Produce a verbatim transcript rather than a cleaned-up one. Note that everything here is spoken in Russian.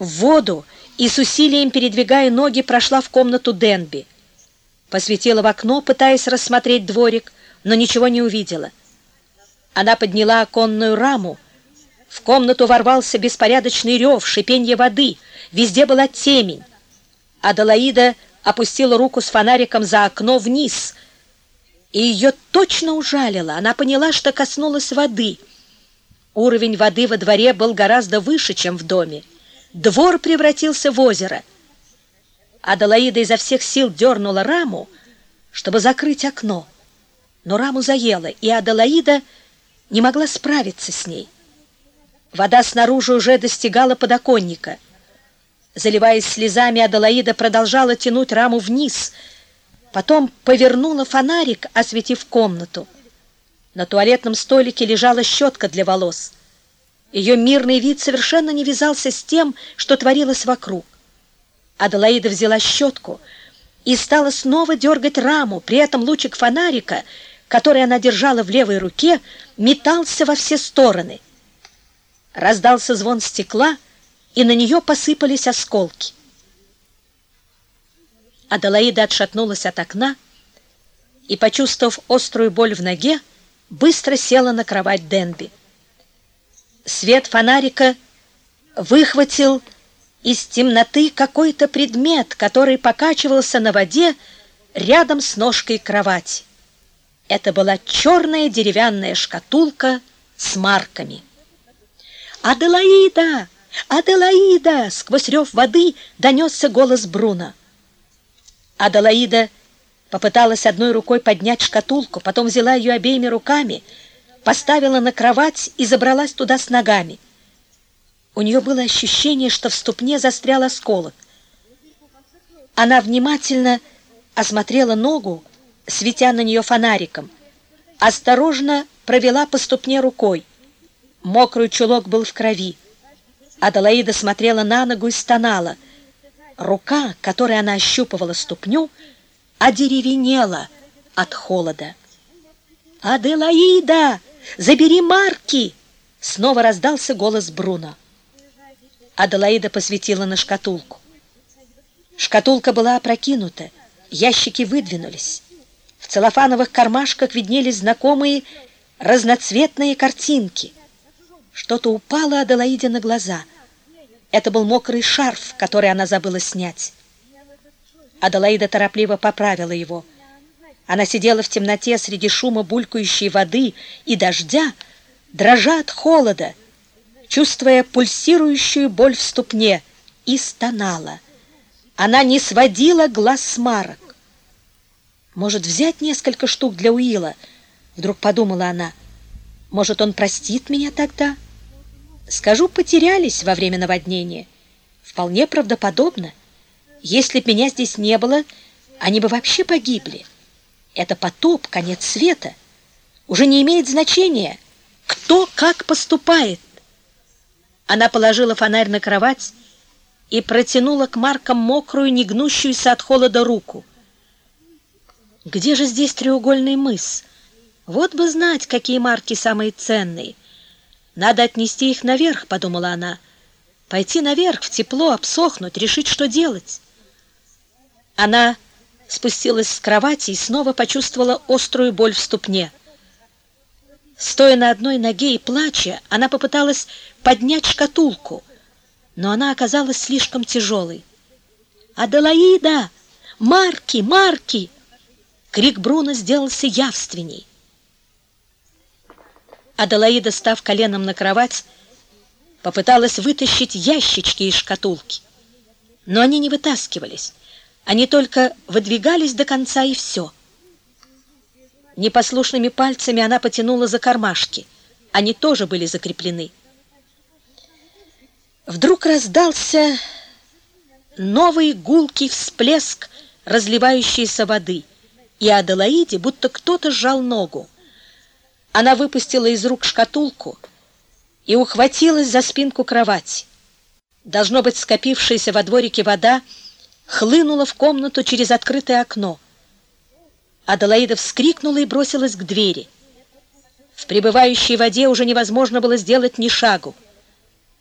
в воду и с усилием, передвигая ноги, прошла в комнату Денби. Посветила в окно, пытаясь рассмотреть дворик, но ничего не увидела. Она подняла оконную раму. В комнату ворвался беспорядочный рев, шипенье воды. Везде была темень. Аделаида опустила руку с фонариком за окно вниз, и ее точно ужалило. Она поняла, что коснулась воды. Уровень воды во дворе был гораздо выше, чем в доме. Двор превратился в озеро. Аделаида изо всех сил дернула раму, чтобы закрыть окно. Но раму заело, и Аделаида не могла справиться с ней. Вода снаружи уже достигала подоконника. Заливаясь слезами, Аделаида продолжала тянуть раму вниз. Потом повернула фонарик, осветив комнату. На туалетном столике лежала щетка для волос. Ее мирный вид совершенно не вязался с тем, что творилось вокруг. Аделаида взяла щетку и стала снова дергать раму. При этом лучик фонарика, который она держала в левой руке, метался во все стороны. Раздался звон стекла, и на нее посыпались осколки. Аделаида отшатнулась от окна и, почувствовав острую боль в ноге, быстро села на кровать Денби. Свет фонарика выхватил из темноты какой-то предмет, который покачивался на воде рядом с ножкой кровати. Это была черная деревянная шкатулка с марками. «Аделаида! Аделаида!» Сквозь рев воды донесся голос Бруно. Аделаида попыталась одной рукой поднять шкатулку, потом взяла ее обеими руками, поставила на кровать и забралась туда с ногами. У нее было ощущение, что в ступне застрял осколок. Она внимательно осмотрела ногу, светя на нее фонариком, осторожно провела по ступне рукой. Мокрый чулок был в крови. Аделаида смотрела на ногу и стонала. Рука, которой она ощупывала ступню, одеревенела от холода. «Аделаида, забери марки!» Снова раздался голос Бруно. Аделаида посветила на шкатулку. Шкатулка была опрокинута, ящики выдвинулись. В целлофановых кармашках виднелись знакомые разноцветные картинки. Что-то упало Аделаиде на глаза. Это был мокрый шарф, который она забыла снять. Аделаида торопливо поправила его. Она сидела в темноте среди шума булькающей воды и дождя, дрожа от холода, чувствуя пульсирующую боль в ступне, и стонала. Она не сводила глаз с марок. «Может, взять несколько штук для Уилла?» Вдруг подумала она. «Может, он простит меня тогда? Скажу, потерялись во время наводнения. Вполне правдоподобно. Если б меня здесь не было, они бы вообще погибли. Это потоп, конец света. Уже не имеет значения, кто как поступает». Она положила фонарь на кровать и протянула к маркам мокрую, негнущуюся от холода руку. «Где же здесь треугольный мыс? Вот бы знать, какие марки самые ценные. Надо отнести их наверх», — подумала она. «Пойти наверх, в тепло, обсохнуть, решить, что делать». Она спустилась с кровати и снова почувствовала острую боль в ступне. Стоя на одной ноге и плача, она попыталась поднять шкатулку, но она оказалась слишком тяжелой. «Аделаида! Марки! Марки!» Крик Бруно сделался явственней. Аделаида, став коленом на кровать, попыталась вытащить ящички из шкатулки. Но они не вытаскивались. Они только выдвигались до конца, и все. Непослушными пальцами она потянула за кармашки. Они тоже были закреплены. Вдруг раздался новый гулкий всплеск разливающейся воды, и Аделаиде будто кто-то сжал ногу. Она выпустила из рук шкатулку и ухватилась за спинку кровати. Должно быть, скопившаяся во дворике вода хлынула в комнату через открытое окно. Аделаида вскрикнула и бросилась к двери. В прибывающей воде уже невозможно было сделать ни шагу.